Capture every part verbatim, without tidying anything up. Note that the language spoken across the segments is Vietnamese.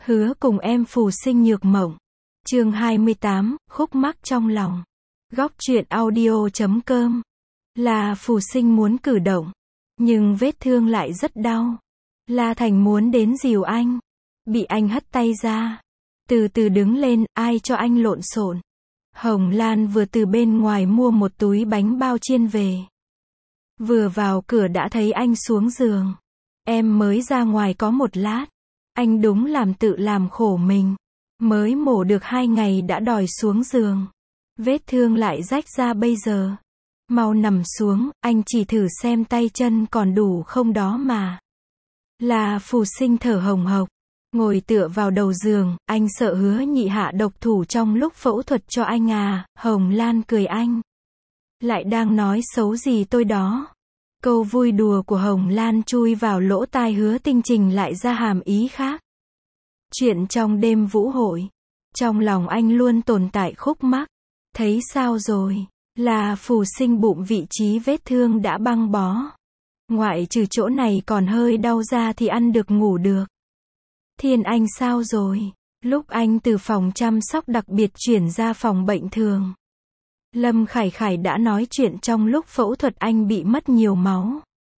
Hứa cùng em phù sinh nhược mộng. Chương hai mươi tám, khúc mắc trong lòng. Góc truyện audio chấm com. Là phù sinh muốn cử động, nhưng vết thương lại rất đau. La Thành muốn đến dìu anh, bị anh hất tay ra. Từ từ đứng lên, ai cho anh lộn xộn. Hồng Lan vừa từ bên ngoài mua một túi bánh bao chiên về. Vừa vào cửa đã thấy anh xuống giường. Em mới ra ngoài có một lát. Anh đúng làm tự làm khổ mình. Mới mổ được hai ngày đã đòi xuống giường. Vết thương lại rách ra bây giờ. Mau nằm xuống, anh chỉ thử xem tay chân còn đủ không đó mà. Là phù sinh thở hồng hộc. Ngồi tựa vào đầu giường, anh sợ Hứa Nhị hạ độc thủ trong lúc phẫu thuật cho anh à. Hồng Lan cười anh. Lại đang nói xấu gì tôi đó. Câu vui đùa của Hồng Lan chui vào lỗ tai Hứa Tinh Trình lại ra hàm ý khác. Chuyện trong đêm vũ hội. Trong lòng anh luôn tồn tại khúc mắc. Thấy sao rồi? Là phù sinh bụng vị trí vết thương đã băng bó. Ngoại trừ chỗ này còn hơi đau ra thì ăn được ngủ được. Thiên Anh sao rồi? Lúc anh từ phòng chăm sóc đặc biệt chuyển ra phòng bệnh thường. Lâm Khải Khải đã nói chuyện trong lúc phẫu thuật anh bị mất nhiều máu.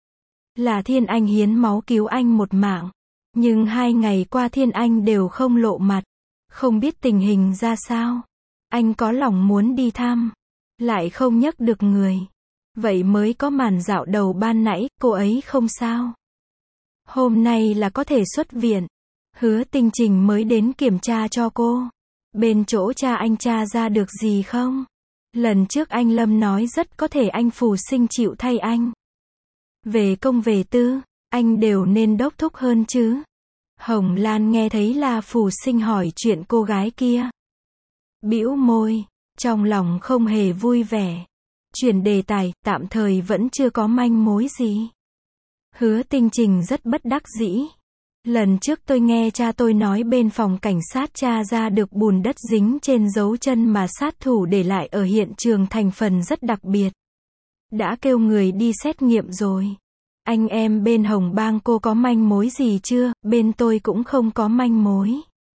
Là Thiên Anh hiến máu cứu anh một mạng. Nhưng hai ngày qua Thiên Anh đều không lộ mặt. Không biết tình hình ra sao. Anh có lòng muốn đi thăm. Lại không nhấc được người. Vậy mới có màn dạo đầu ban nãy, cô ấy không sao. Hôm nay là có thể xuất viện. Hứa Tinh Trình mới đến kiểm tra cho cô. Bên chỗ cha anh tra ra được gì không? Lần trước anh Lâm nói rất có thể anh phù sinh chịu thay anh. Về công về tư, anh đều nên đốc thúc hơn chứ. Hồng Lan nghe thấy là phù sinh hỏi chuyện cô gái kia. Bĩu môi, trong lòng không hề vui vẻ. Chuyển đề tài, tạm thời vẫn chưa có manh mối gì. Hứa Tinh Trình rất bất đắc dĩ. Lần trước tôi nghe cha tôi nói bên phòng cảnh sát tra ra được bùn đất dính trên dấu chân mà sát thủ để lại ở hiện trường thành phần rất đặc biệt. Đã kêu người đi xét nghiệm rồi. Anh em bên Hồng Bang cô có manh mối gì chưa? Bên tôi cũng không có manh mối.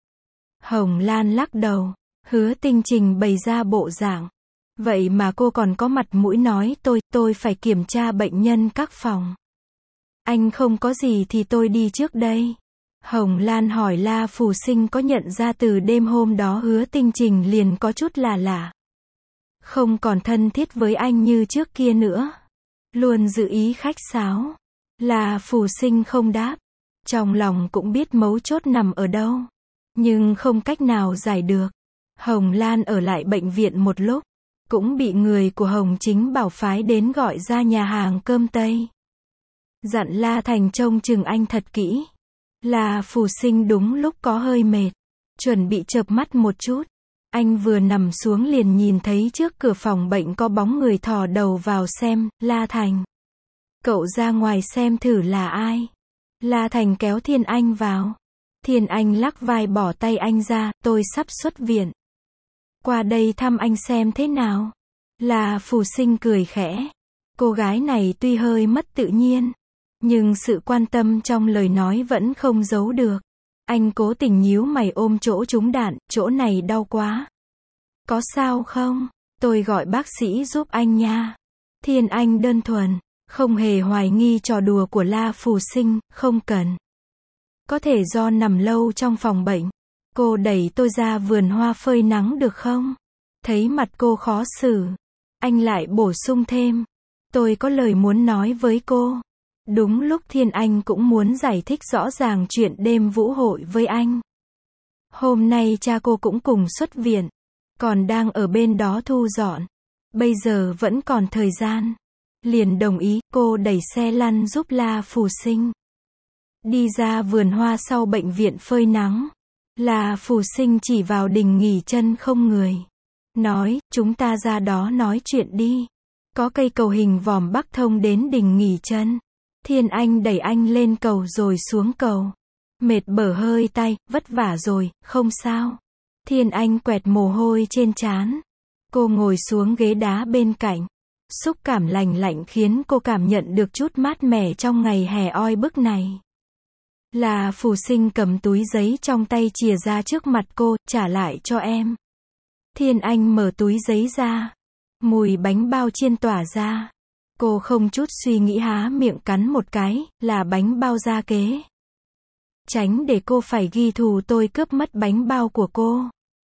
Hồng Lan lắc đầu. Hứa Tinh Trình bày ra bộ dạng. Vậy mà cô còn có mặt mũi nói tôi, tôi phải kiểm tra bệnh nhân các phòng. Anh không có gì thì tôi đi trước đây. Hồng Lan hỏi La Phù Sinh có nhận ra từ đêm hôm đó Hứa Tinh Trình liền có chút là lạ. Không còn thân thiết với anh như trước kia nữa. Luôn giữ ý khách sáo. La Phù Sinh không đáp. Trong lòng cũng biết mấu chốt nằm ở đâu. Nhưng không cách nào giải được. Hồng Lan ở lại bệnh viện một lúc. Cũng bị người của Hồng Chính Bảo phái đến gọi ra nhà hàng cơm Tây. Dặn La Thành trông chừng anh thật kỹ. La Phù Sinh đúng lúc có hơi mệt. Chuẩn bị chợp mắt một chút. Anh vừa nằm xuống liền nhìn thấy trước cửa phòng bệnh có bóng người thò đầu vào xem. La Thành. Cậu ra ngoài xem thử là ai. La Thành kéo Thiên Anh vào. Thiên Anh lắc vai bỏ tay anh ra. Tôi sắp xuất viện. Qua đây thăm anh xem thế nào. La Phù Sinh cười khẽ. Cô gái này tuy hơi mất tự nhiên. Nhưng sự quan tâm trong lời nói vẫn không giấu được. Anh cố tình nhíu mày ôm chỗ trúng đạn, chỗ này đau quá. Có sao không? Tôi gọi bác sĩ giúp anh nha. Thiên Anh đơn thuần, không hề hoài nghi trò đùa của La Phù Sinh, không cần. Có thể do nằm lâu trong phòng bệnh. Cô đẩy tôi ra vườn hoa phơi nắng được không? Thấy mặt cô khó xử. Anh lại bổ sung thêm. Tôi có lời muốn nói với cô. Đúng lúc Thiên Anh cũng muốn giải thích rõ ràng chuyện đêm vũ hội với anh. Hôm nay cha cô cũng cùng xuất viện. Còn đang ở bên đó thu dọn. Bây giờ vẫn còn thời gian. Liền đồng ý, cô đẩy xe lăn giúp La Phù Sinh. Đi ra vườn hoa sau bệnh viện phơi nắng. La Phù Sinh chỉ vào đình nghỉ chân không người. Nói, chúng ta ra đó nói chuyện đi. Có cây cầu hình vòm bắc thông đến đình nghỉ chân. Thiên Anh đẩy anh lên cầu rồi xuống cầu. Mệt bở hơi tay, vất vả rồi, không sao. Thiên Anh quẹt mồ hôi trên trán. Cô ngồi xuống ghế đá bên cạnh. Xúc cảm lành lạnh khiến cô cảm nhận được chút mát mẻ trong ngày hè oi bức này. Là Phù Sinh cầm túi giấy trong tay chìa ra trước mặt cô, trả lại cho em. Thiên Anh mở túi giấy ra. Mùi bánh bao chiên tỏa ra. Cô không chút suy nghĩ há miệng cắn một cái, là bánh bao gia kế. Tránh để cô phải ghi thù tôi cướp mất bánh bao của cô.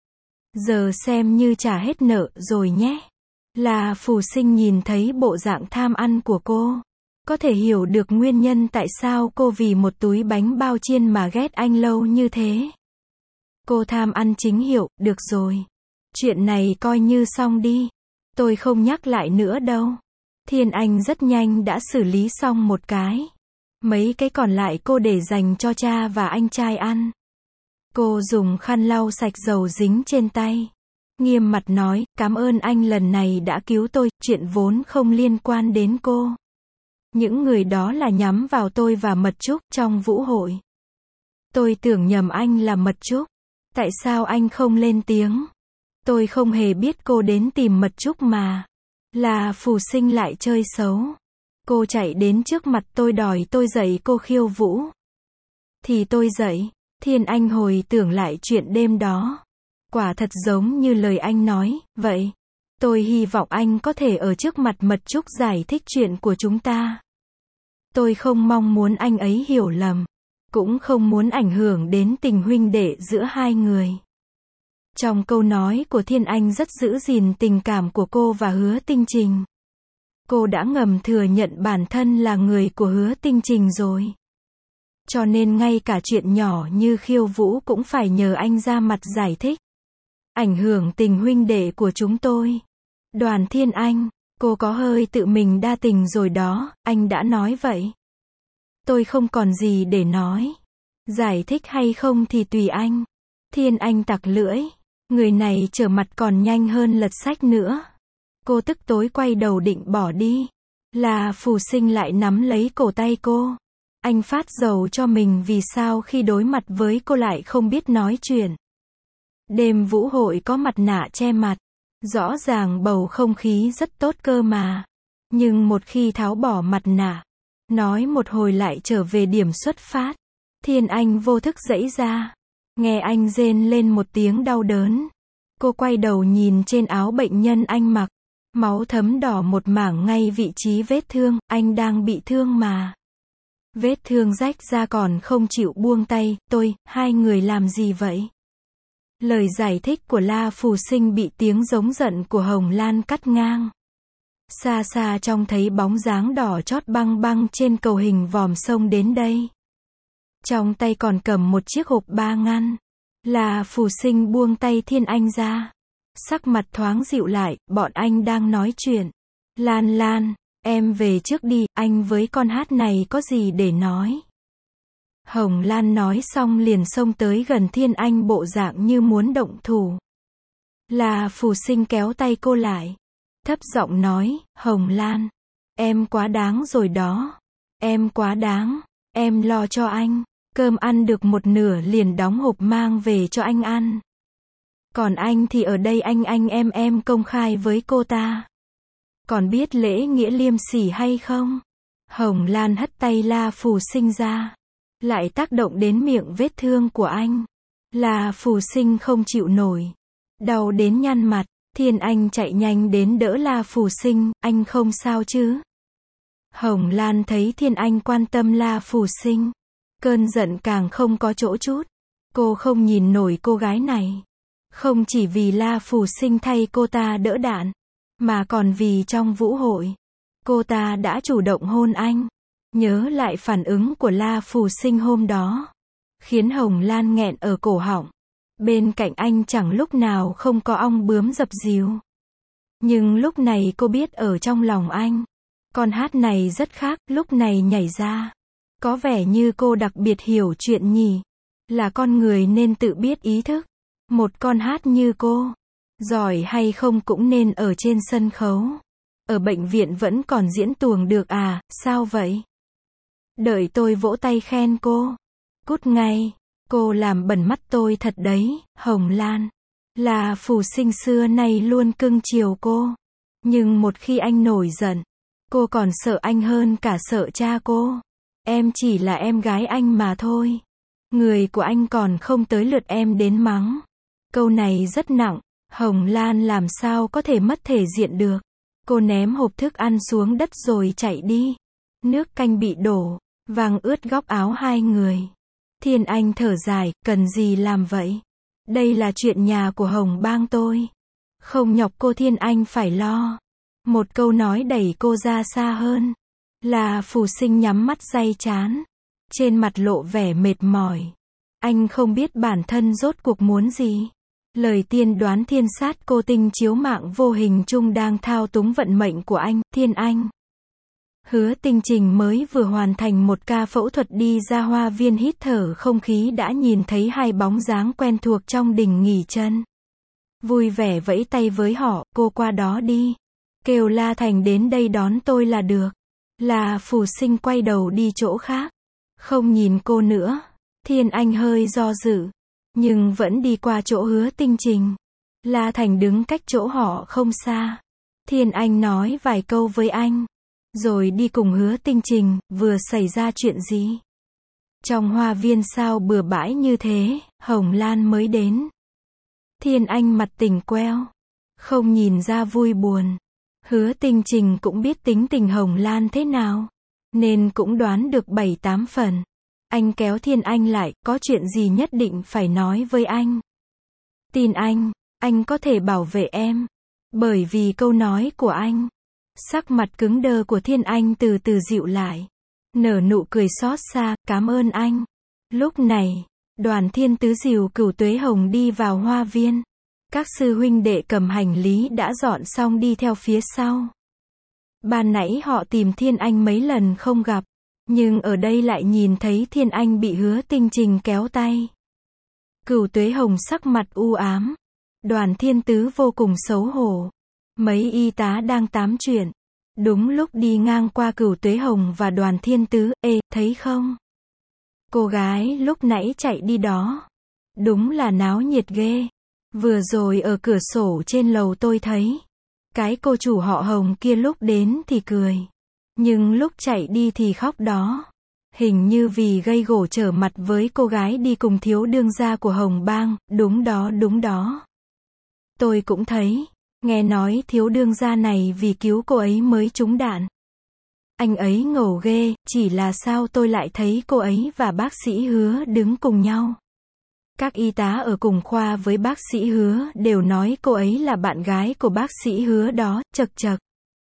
Giờ xem như trả hết nợ rồi nhé. Là Phù Sinh nhìn thấy bộ dạng tham ăn của cô. Có thể hiểu được nguyên nhân tại sao cô vì một túi bánh bao chiên mà ghét anh lâu như thế. Cô tham ăn chính hiệu, được rồi. Chuyện này coi như xong đi. Tôi không nhắc lại nữa đâu. Thiên Anh rất nhanh đã xử lý xong một cái. Mấy cái còn lại cô để dành cho cha và anh trai ăn. Cô dùng khăn lau sạch dầu dính trên tay. Nghiêm mặt nói, cảm ơn anh lần này đã cứu tôi, chuyện vốn không liên quan đến cô. Những người đó là nhắm vào tôi và Mật Trúc trong vũ hội. Tôi tưởng nhầm anh là Mật Trúc. Tại sao anh không lên tiếng? Tôi không hề biết cô đến tìm Mật Trúc mà. Là Phù Sinh lại chơi xấu. Cô chạy đến trước mặt tôi đòi tôi dạy cô khiêu vũ. Thì tôi dạy. Thiên Anh hồi tưởng lại chuyện đêm đó. Quả thật giống như lời anh nói, vậy. Tôi hy vọng anh có thể ở trước mặt Mật Trúc giải thích chuyện của chúng ta. Tôi không mong muốn anh ấy hiểu lầm. Cũng không muốn ảnh hưởng đến tình huynh đệ giữa hai người. Trong câu nói của Thiên Anh rất giữ gìn tình cảm của cô và Hứa Tinh Trình. Cô đã ngầm thừa nhận bản thân là người của Hứa Tinh Trình rồi. Cho nên ngay cả chuyện nhỏ như khiêu vũ cũng phải nhờ anh ra mặt giải thích. Ảnh hưởng tình huynh đệ của chúng tôi. Đoàn Thiên Anh, cô có hơi tự mình đa tình rồi đó, anh đã nói vậy. Tôi không còn gì để nói. Giải thích hay không thì tùy anh. Thiên Anh tặc lưỡi. Người này trở mặt còn nhanh hơn lật sách nữa. Cô tức tối quay đầu định bỏ đi. Là Phù Sinh lại nắm lấy cổ tay cô. Anh phát dầu cho mình vì sao khi đối mặt với cô lại không biết nói chuyện. Đêm vũ hội có mặt nạ che mặt. Rõ ràng bầu không khí rất tốt cơ mà. Nhưng một khi tháo bỏ mặt nạ, nói một hồi lại trở về điểm xuất phát. Thiên Anh vô thức giãy ra. Nghe anh rên lên một tiếng đau đớn. Cô quay đầu nhìn trên áo bệnh nhân anh mặc. Máu thấm đỏ một mảng ngay vị trí vết thương, anh đang bị thương mà. Vết thương rách ra còn không chịu buông tay, tôi, hai người làm gì vậy? Lời giải thích của La Phù Sinh bị tiếng giống giận của Hồng Lan cắt ngang. Xa xa trông thấy bóng dáng đỏ chót băng băng trên cầu hình vòm sông đến đây. Trong tay còn cầm một chiếc hộp ba ngăn. La Phù Sinh buông tay Thiên Anh ra. Sắc mặt thoáng dịu lại, bọn anh đang nói chuyện. Lan Lan, em về trước đi, anh với con hát này có gì để nói. Hồng Lan nói xong liền xông tới gần Thiên Anh bộ dạng như muốn động thủ. La Phù Sinh kéo tay cô lại. Thấp giọng nói, Hồng Lan, em quá đáng rồi đó. Em quá đáng, em lo cho anh. Cơm ăn được một nửa liền đóng hộp mang về cho anh ăn. Còn anh thì ở đây anh anh em em công khai với cô ta. Còn biết lễ nghĩa liêm sỉ hay không? Hồng Lan hất tay La Phù Sinh ra. Lại tác động đến miệng vết thương của anh. La Phù Sinh không chịu nổi. Đau đến nhăn mặt. Thiên Anh chạy nhanh đến đỡ La Phù Sinh, anh không sao chứ? Hồng Lan thấy Thiên Anh quan tâm La Phù Sinh. Cơn giận càng không có chỗ chút. Cô không nhìn nổi cô gái này. Không chỉ vì La Phù Sinh thay cô ta đỡ đạn, mà còn vì trong vũ hội, cô ta đã chủ động hôn anh. Nhớ lại phản ứng của La Phù Sinh hôm đó, khiến Hồng Lan nghẹn ở cổ họng. Bên cạnh anh chẳng lúc nào không có ong bướm dập dìu. Nhưng lúc này cô biết ở trong lòng anh, con hát này rất khác, lúc này nhảy ra. Có vẻ như cô đặc biệt hiểu chuyện nhỉ. Là con người nên tự biết ý thức. Một con hát như cô, giỏi hay không cũng nên ở trên sân khấu. Ở bệnh viện vẫn còn diễn tuồng được à, sao vậy? Đợi tôi vỗ tay khen cô. Cút ngay, cô làm bẩn mắt tôi thật đấy, Hồng Lan. Là Phù Sinh xưa nay luôn cưng chiều cô. Nhưng một khi anh nổi giận, cô còn sợ anh hơn cả sợ cha cô. Em chỉ là em gái anh mà thôi. Người của anh còn không tới lượt em đến mắng. Câu này rất nặng, Hồng Lan làm sao có thể mất thể diện được. Cô ném hộp thức ăn xuống đất rồi chạy đi. Nước canh bị đổ, vàng ướt góc áo hai người. Thiên Anh thở dài, cần gì làm vậy? Đây là chuyện nhà của Hồng Bang tôi. Không nhọc cô Thiên Anh phải lo. Một câu nói đẩy cô ra xa hơn. Là Phù Sinh nhắm mắt day chán. Trên mặt lộ vẻ mệt mỏi. Anh không biết bản thân rốt cuộc muốn gì. Lời tiên đoán thiên sát cô tinh chiếu mạng vô hình chung đang thao túng vận mệnh của anh, Thiên Anh. Hứa Tinh Trình mới vừa hoàn thành một ca phẫu thuật đi ra hoa viên hít thở không khí đã nhìn thấy hai bóng dáng quen thuộc trong đình nghỉ chân. Vui vẻ vẫy tay với họ, cô qua đó đi. Kêu La Thành đến đây đón tôi là được. Là Phù Sinh quay đầu đi chỗ khác. Không nhìn cô nữa. Thiên Anh hơi do dự. Nhưng vẫn đi qua chỗ Hứa Tinh Trình. La Thành đứng cách chỗ họ không xa. Thiên Anh nói vài câu với anh. Rồi đi cùng Hứa Tinh Trình, vừa xảy ra chuyện gì? Trong hoa viên sao bừa bãi như thế, Hồng Lan mới đến. Thiên Anh mặt tỉnh queo. Không nhìn ra vui buồn. Hứa Tinh Trình cũng biết tính tình Hồng Lan thế nào. Nên cũng đoán được bảy tám phần. Anh kéo Thiên Anh lại, có chuyện gì nhất định phải nói với anh. Tin anh, anh có thể bảo vệ em. Bởi vì câu nói của anh. Sắc mặt cứng đơ của Thiên Anh từ từ dịu lại. Nở nụ cười xót xa, cảm ơn anh. Lúc này, đoàn Thiên Tứ dìu Cửu Tuế Hồng đi vào hoa viên. Các sư huynh đệ cầm hành lý đã dọn xong đi theo phía sau. Ban nãy họ tìm Thiên Anh mấy lần không gặp. Nhưng ở đây lại nhìn thấy Thiên Anh bị Hứa Tinh Trình kéo tay. Cửu Tuế Hồng sắc mặt u ám. Đoàn Thiên Tứ vô cùng xấu hổ. Mấy y tá đang tám chuyện. Đúng lúc đi ngang qua Cửu Tuế Hồng và Đoàn Thiên Tứ, ê, thấy không? Cô gái lúc nãy chạy đi đó. Đúng là náo nhiệt ghê. Vừa rồi ở cửa sổ trên lầu tôi thấy. Cái cô chủ họ Hồng kia lúc đến thì cười. Nhưng lúc chạy đi thì khóc đó. Hình như vì gây gổ trở mặt với cô gái đi cùng thiếu đương gia của Hồng Bang, đúng đó đúng đó. Tôi cũng thấy. Nghe nói thiếu đương gia này vì cứu cô ấy mới trúng đạn. Anh ấy ngầu ghê, chỉ là sao tôi lại thấy cô ấy và bác sĩ Hứa đứng cùng nhau. Các y tá ở cùng khoa với bác sĩ Hứa đều nói cô ấy là bạn gái của bác sĩ Hứa đó, chật chật.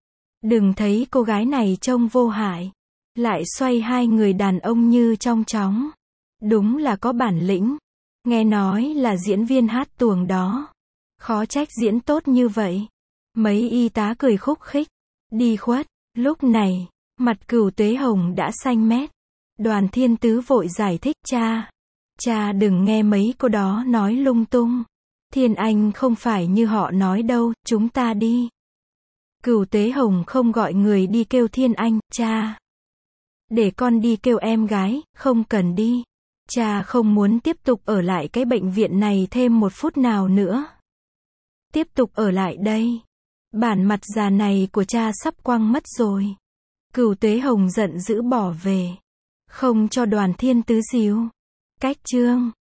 Đừng thấy cô gái này trông vô hại. Lại xoay hai người đàn ông như trong chóng. Đúng là có bản lĩnh. Nghe nói là diễn viên hát tuồng đó. Khó trách diễn tốt như vậy. Mấy y tá cười khúc khích. Đi khuất. Lúc này, mặt Cửu Tuế Hồng đã xanh mét. Đoàn Thiên Tứ vội giải thích, cha. Cha đừng nghe mấy cô đó nói lung tung. Thiên Anh không phải như họ nói đâu, chúng ta đi. Cửu Tuế Hồng không gọi người đi kêu Thiên Anh, cha. Để con đi kêu em gái, không cần đi. Cha không muốn tiếp tục ở lại cái bệnh viện này thêm một phút nào nữa. Tiếp tục ở lại đây. Bản mặt già này của cha sắp quăng mất rồi. Cửu Tuế Hồng giận dữ bỏ về. Không cho Đoàn Thiên Tứ díu. Cách chương